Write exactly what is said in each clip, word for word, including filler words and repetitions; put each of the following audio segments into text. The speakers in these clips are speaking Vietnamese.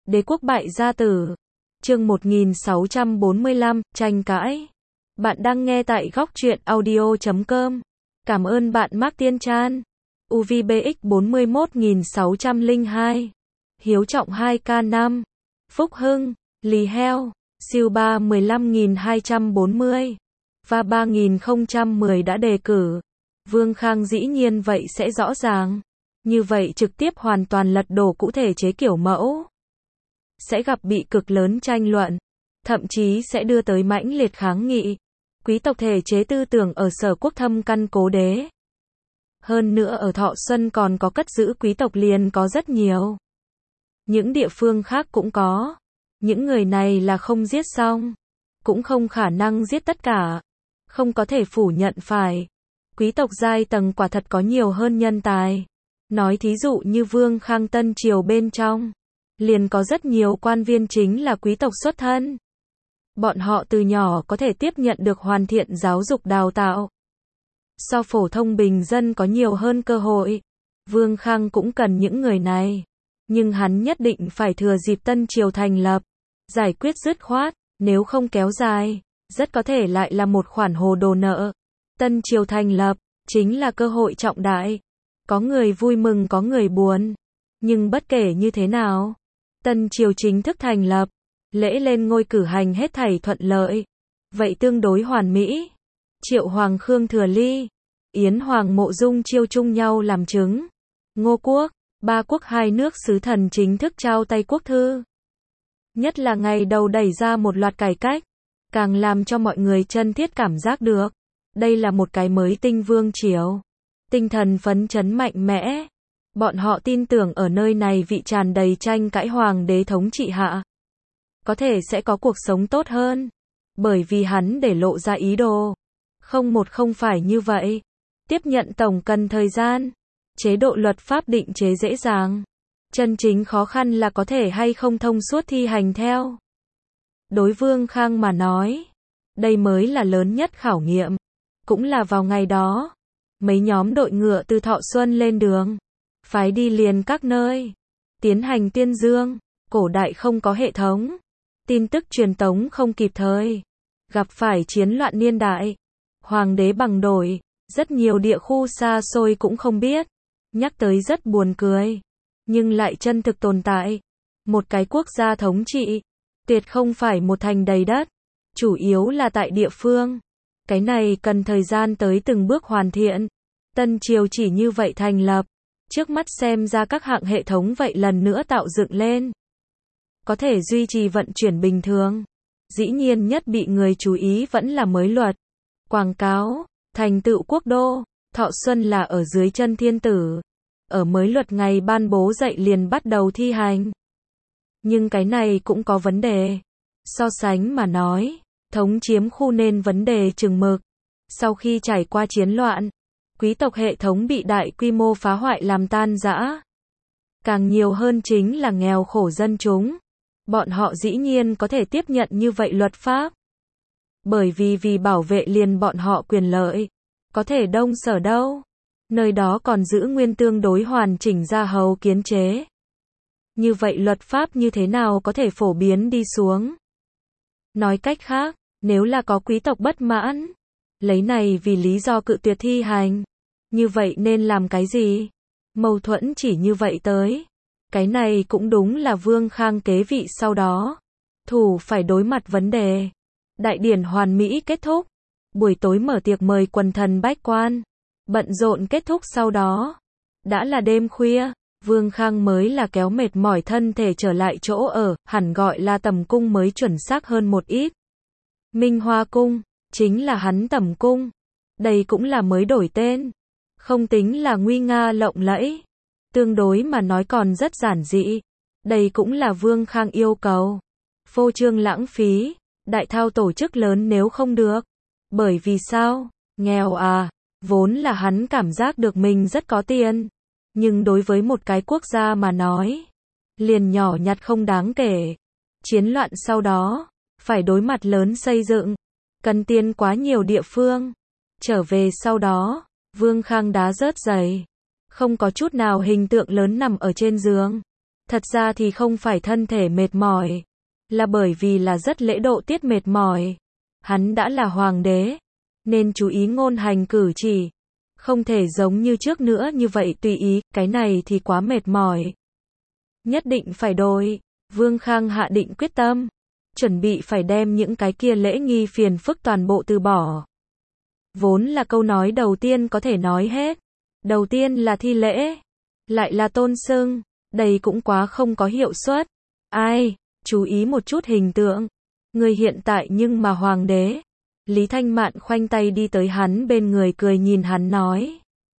Đế quốc bại gia tử. Chương một nghìn sáu trăm bốn mươi lăm, tranh cãi. Bạn đang nghe tại góc truyện audio chấm com. Cảm ơn bạn Mark Tiên Chan. u vê bê ích bốn mươi mốt nghìn sáu trăm lẻ hai. Hiếu Trọng hai K năm. Phúc Hưng, Lì Heo, Siêu ba mười lăm nghìn hai trăm bốn mươi. Và ba nghìn không trăm mười đã đề cử. Vương Khang dĩ nhiên vậy sẽ rõ ràng. Như vậy trực tiếp hoàn toàn lật đổ cụ thể chế kiểu mẫu. Sẽ gặp bị cực lớn tranh luận. Thậm chí sẽ đưa tới mãnh liệt kháng nghị. Quý tộc thể chế tư tưởng ở Sở Quốc thâm căn cố đế. Hơn nữa ở Thọ Xuân còn có cất giữ quý tộc liền có rất nhiều. Những địa phương khác cũng có. Những người này là không giết xong. Cũng không khả năng giết tất cả. Không có thể phủ nhận phải. Quý tộc giai tầng quả thật có nhiều hơn nhân tài. Nói thí dụ như Vương Khang Tân Triều bên trong. Liền có rất nhiều quan viên chính là quý tộc xuất thân. Bọn họ từ nhỏ có thể tiếp nhận được hoàn thiện giáo dục đào tạo. So phổ thông bình dân có nhiều hơn cơ hội. Vương Khang cũng cần những người này. Nhưng hắn nhất định phải thừa dịp Tân Triều thành lập. Giải quyết dứt khoát, nếu không kéo dài, rất có thể lại là một khoản hồ đồ nợ. Tân Triều thành lập, chính là cơ hội trọng đại. Có người vui mừng có người buồn. Nhưng bất kể như thế nào, Tân Triều chính thức thành lập, lễ lên ngôi cử hành hết thảy thuận lợi. Vậy tương đối hoàn mỹ. Triệu Hoàng Khương Thừa Ly, Yến Hoàng Mộ Dung chiêu chung nhau làm chứng. Ngô quốc, ba quốc hai nước sứ thần chính thức trao tay quốc thư. Nhất là ngày đầu đẩy ra một loạt cải cách, càng làm cho mọi người chân thiết cảm giác được. Đây là một cái mới tinh vương triều. Tinh thần phấn chấn mạnh mẽ. Bọn họ tin tưởng ở nơi này vị tràn đầy tranh cãi hoàng đế thống trị hạ. Có thể sẽ có cuộc sống tốt hơn. Bởi vì hắn để lộ ra ý đồ. Không một không phải như vậy. Tiếp nhận tổng cần thời gian. Chế độ luật pháp định chế dễ dàng. Chân chính khó khăn là có thể hay không thông suốt thi hành theo. Đối Vương Khang mà nói. Đây mới là lớn nhất khảo nghiệm. Cũng là vào ngày đó. Mấy nhóm đội ngựa từ Thọ Xuân lên đường. Phái đi liền các nơi. Tiến hành tuyên dương. Cổ đại không có hệ thống. Tin tức truyền tống không kịp thời. Gặp phải chiến loạn niên đại. Hoàng đế bằng đổi. Rất nhiều địa khu xa xôi cũng không biết. Nhắc tới rất buồn cười. Nhưng lại chân thực tồn tại. Một cái quốc gia thống trị. Tuyệt không phải một thành đầy đất. Chủ yếu là tại địa phương. Cái này cần thời gian tới từng bước hoàn thiện. Tân Triều chỉ như vậy thành lập. Trước mắt xem ra các hạng hệ thống vậy lần nữa tạo dựng lên. Có thể duy trì vận chuyển bình thường. Dĩ nhiên nhất bị người chú ý vẫn là mới luật. Quảng cáo, thành tựu quốc đô, Thọ Xuân là ở dưới chân thiên tử. Ở mới luật ngày ban bố dậy liền bắt đầu thi hành. Nhưng cái này cũng có vấn đề. So sánh mà nói, thống chiếm khu nên vấn đề chừng mực. Sau khi trải qua chiến loạn, quý tộc hệ thống bị đại quy mô phá hoại làm tan rã. Càng nhiều hơn chính là nghèo khổ dân chúng. Bọn họ dĩ nhiên có thể tiếp nhận như vậy luật pháp. Bởi vì vì bảo vệ liền bọn họ quyền lợi. Có thể đông sở đâu. Nơi đó còn giữ nguyên tương đối hoàn chỉnh gia hầu kiến chế. Như vậy luật pháp như thế nào có thể phổ biến đi xuống? Nói cách khác, nếu là có quý tộc bất mãn, lấy này vì lý do cự tuyệt thi hành. Như vậy nên làm cái gì? Mâu thuẫn chỉ như vậy tới. Cái này cũng đúng là Vương Khang kế vị sau đó. Thủ phải đối mặt vấn đề. Đại điển hoàn mỹ kết thúc. Buổi tối mở tiệc mời quần thần bách quan. Bận rộn kết thúc sau đó. Đã là đêm khuya. Vương Khang mới là kéo mệt mỏi thân thể trở lại chỗ ở. Hẳn gọi là tẩm cung mới chuẩn xác hơn một ít. Minh Hoa Cung. Chính là hắn tẩm cung. Đây cũng là mới đổi tên. Không tính là nguy nga lộng lẫy. Tương đối mà nói còn rất giản dị. Đây cũng là Vương Khang yêu cầu. Phô trương lãng phí. Đại thao tổ chức lớn nếu không được. Bởi vì sao? Nghèo à. Vốn là hắn cảm giác được mình rất có tiền. Nhưng đối với một cái quốc gia mà nói. Liền nhỏ nhặt không đáng kể. Chiến loạn sau đó. Phải đối mặt lớn xây dựng. Cần tiền quá nhiều địa phương. Trở về sau đó. Vương Khang đá rớt giày. Không có chút nào hình tượng lớn nằm ở trên giường. Thật ra thì không phải thân thể mệt mỏi, là bởi vì là rất lễ độ tiết mệt mỏi. Hắn đã là hoàng đế, nên chú ý ngôn hành cử chỉ, không thể giống như trước nữa như vậy tùy ý, cái này thì quá mệt mỏi. Nhất định phải đổi, Vương Khang hạ định quyết tâm, chuẩn bị phải đem những cái kia lễ nghi phiền phức toàn bộ từ bỏ. Vốn là câu nói đầu tiên có thể nói hết. Đầu tiên là thi lễ, lại là tôn xưng, đây cũng quá không có hiệu suất. Ai, chú ý một chút hình tượng. Người hiện tại nhưng mà hoàng đế. Lý Thanh Mạn khoanh tay đi tới hắn bên người cười nhìn hắn nói.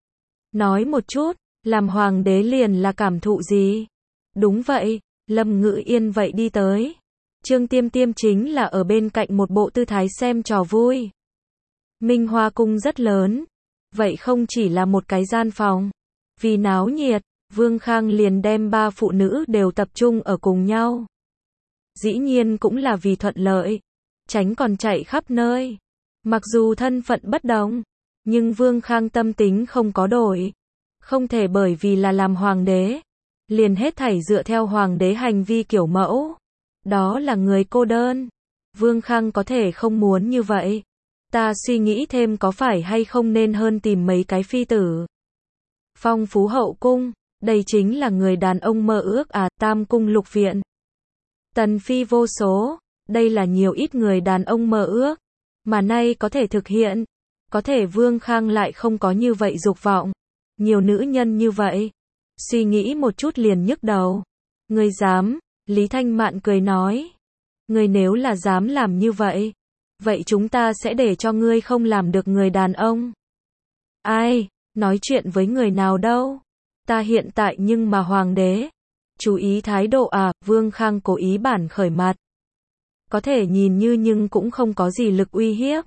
Nói một chút, làm hoàng đế liền là cảm thụ gì? Đúng vậy, Lâm Ngữ Yên vậy đi tới. Trương Tiêm Tiêm chính là ở bên cạnh một bộ tư thái xem trò vui. Minh Hoa Cung rất lớn, vậy không chỉ là một cái gian phòng. Vì náo nhiệt, Vương Khang liền đem ba phụ nữ đều tập trung ở cùng nhau. Dĩ nhiên cũng là vì thuận lợi, tránh còn chạy khắp nơi. Mặc dù thân phận bất đồng, nhưng Vương Khang tâm tính không có đổi. Không thể bởi vì là làm hoàng đế, liền hết thảy dựa theo hoàng đế hành vi kiểu mẫu. Đó là người cô đơn. Vương Khang có thể không muốn như vậy. Ta suy nghĩ thêm có phải hay không nên hơn tìm mấy cái phi tử. Phong phú hậu cung, đây chính là người đàn ông mơ ước à, tam cung lục viện. Tần phi vô số, đây là nhiều ít người đàn ông mơ ước, mà nay có thể thực hiện. Có thể Vương Khang lại không có như vậy dục vọng. Nhiều nữ nhân như vậy, suy nghĩ một chút liền nhức đầu. Người dám, Lý Thanh Mạn cười nói. Người nếu là dám làm như vậy, vậy chúng ta sẽ để cho ngươi không làm được người đàn ông. Ai, nói chuyện với người nào đâu? Ta hiện tại nhưng mà hoàng đế. Chú ý thái độ à, Vương Khang cố ý bản khởi mặt. Có thể nhìn như nhưng cũng không có gì lực uy hiếp.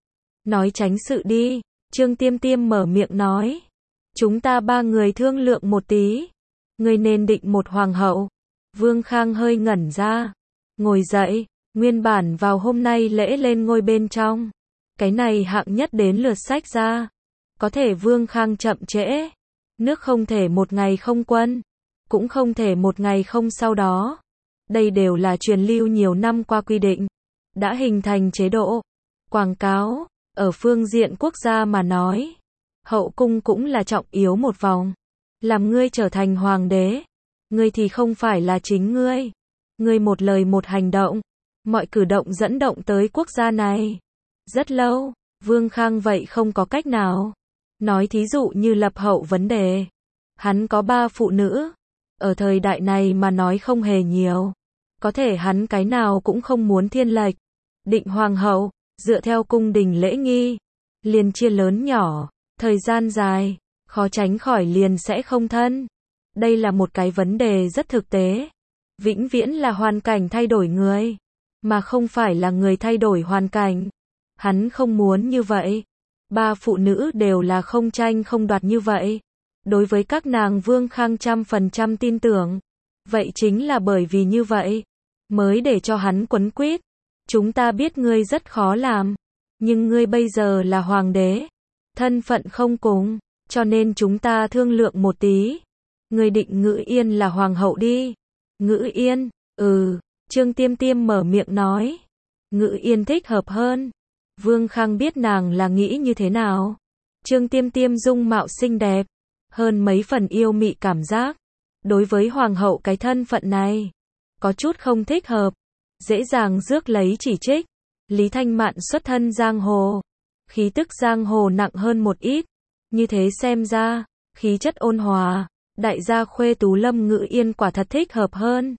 Nói tránh sự đi, Trương Tiêm Tiêm mở miệng nói. Chúng ta ba người thương lượng một tí. Ngươi nên định một hoàng hậu. Vương Khang hơi ngẩn ra. Ngồi dậy, nguyên bản vào hôm nay lễ lên ngôi bên trong. Cái này hạng nhất đến lượt sách ra. Có thể Vương Khang chậm trễ. Nước không thể một ngày không quân. Cũng không thể một ngày không sau đó. Đây đều là truyền lưu nhiều năm qua quy định. Đã hình thành chế độ. Quảng cáo, ở phương diện quốc gia mà nói. Hậu cung cũng là trọng yếu một vòng. Làm ngươi trở thành hoàng đế. Ngươi thì không phải là chính ngươi. Ngươi một lời một hành động. Mọi cử động dẫn động tới quốc gia này. Rất lâu, Vương Khang vậy không có cách nào. Nói thí dụ như lập hậu vấn đề. Hắn có ba phụ nữ. Ở thời đại này mà nói không hề nhiều. Có thể hắn cái nào cũng không muốn thiên lệch. Định hoàng hậu, dựa theo cung đình lễ nghi. Liền chia lớn nhỏ, thời gian dài, khó tránh khỏi liền sẽ không thân. Đây là một cái vấn đề rất thực tế. Vĩnh viễn là hoàn cảnh thay đổi người, mà không phải là người thay đổi hoàn cảnh. Hắn không muốn như vậy. Ba phụ nữ đều là không tranh không đoạt như vậy. Đối với các nàng Vương Khang trăm phần trăm tin tưởng. Vậy chính là bởi vì như vậy, mới để cho hắn quấn quýt. Chúng ta biết ngươi rất khó làm, nhưng ngươi bây giờ là hoàng đế. Thân phận không cùng, cho nên chúng ta thương lượng một tí. Ngươi định Ngữ Yên là hoàng hậu đi. Ngữ Yên, ừ, Trương Tiêm Tiêm mở miệng nói. Ngữ Yên thích hợp hơn. Vương Khang biết nàng là nghĩ như thế nào. Trương Tiêm Tiêm dung mạo xinh đẹp, hơn mấy phần yêu mị cảm giác. Đối với hoàng hậu cái thân phận này, có chút không thích hợp. Dễ dàng rước lấy chỉ trích. Lý Thanh Mạn xuất thân giang hồ. Khí tức giang hồ nặng hơn một ít. Như thế xem ra, khí chất ôn hòa. Đại gia khuê tú Lâm Ngữ Yên quả thật thích hợp hơn.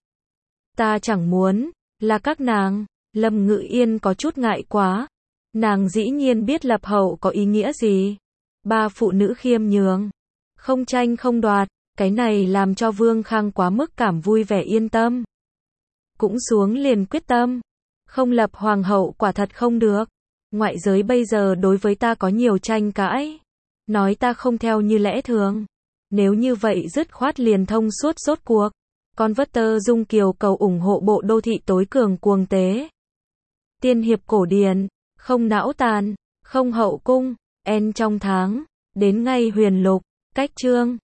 Ta chẳng muốn, là các nàng. Lâm Ngữ Yên có chút ngại quá. Nàng dĩ nhiên biết lập hậu có ý nghĩa gì. Ba phụ nữ khiêm nhường. Không tranh không đoạt. Cái này làm cho Vương Khang quá mức cảm vui vẻ yên tâm. Cũng xuống liền quyết tâm. Không lập hoàng hậu quả thật không được. Ngoại giới bây giờ đối với ta có nhiều tranh cãi. Nói ta không theo như lẽ thường. Nếu như vậy dứt khoát liền thông suốt rốt cuộc. Con vất tơ Dung Kiều cầu ủng hộ bộ đô thị tối cường cuồng tế. Tiên hiệp cổ điển, không não tàn, không hậu cung, en trong tháng, đến ngay huyền lục, cách chương.